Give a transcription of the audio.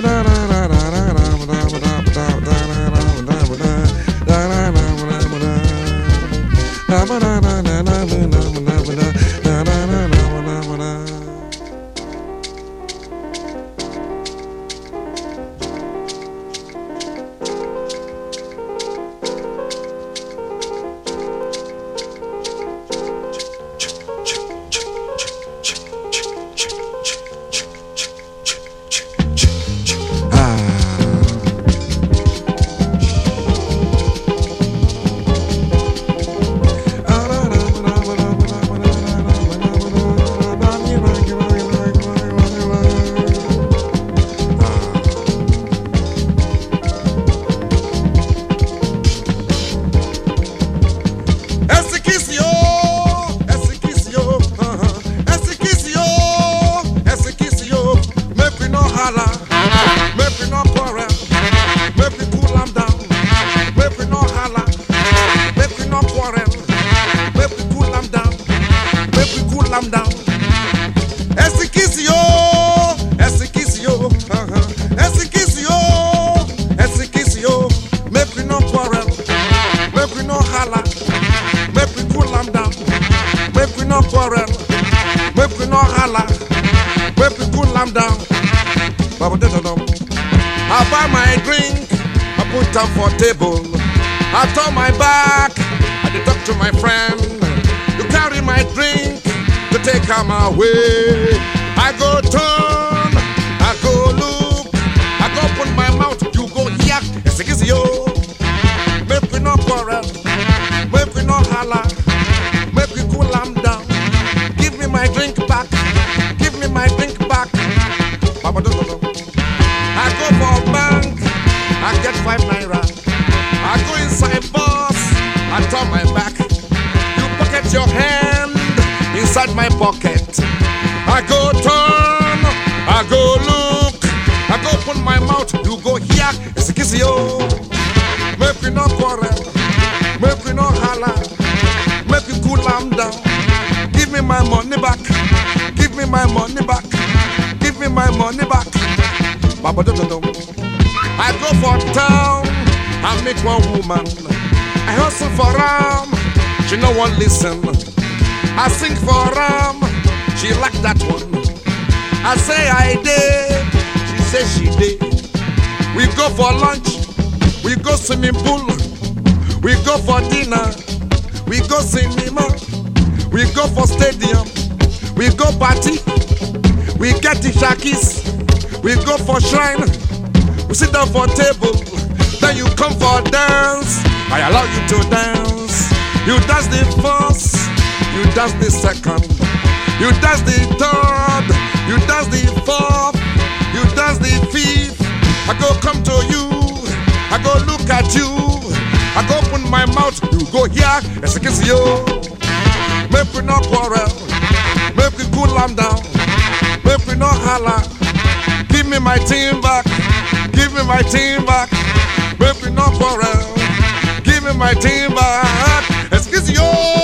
I buy my drink, I put am for table. I turn my back, I dey talk to my friend. You carry my drink to take am away. I go turn, I go look, I go open my mouth, you go yak. Excuse you, make we no quarrel, make we no holla, make we cool am down. Give me my drink back, give me my drink back. Papa don't know. I go for bank, I get 5 naira. I go inside bus, I turn my back. You pocket your hand inside my pocket. I go turn, I go look, I go open my mouth, you go here. It's a kiss you. Make we no quarrel, make we no holla, make we cool am down. Give me my money back, give me my money back, give me my money back. Baba don't know. I go for town, I meet one woman. I hustle for ram, she no one listen. I sing for ram, she like that one. I say I did, she say she did. We go for lunch, we go swimming pool, we go for dinner, we go cinema, we go for stadium, we go party, we get the shakis. We go for shrine, we sit down for table, then you come for dance. I allow you to dance. You dance the first, you dance the second, you dance the third, you dance the fourth, you dance the fifth. I go come to you, I go look at you, I go open my mouth, you go here, it's a kiss you. Make we no quarrel, make we cool am down, make we no holla. Give me my team back, give me my team back, make me no quarrel. Give me my team back, excuse you.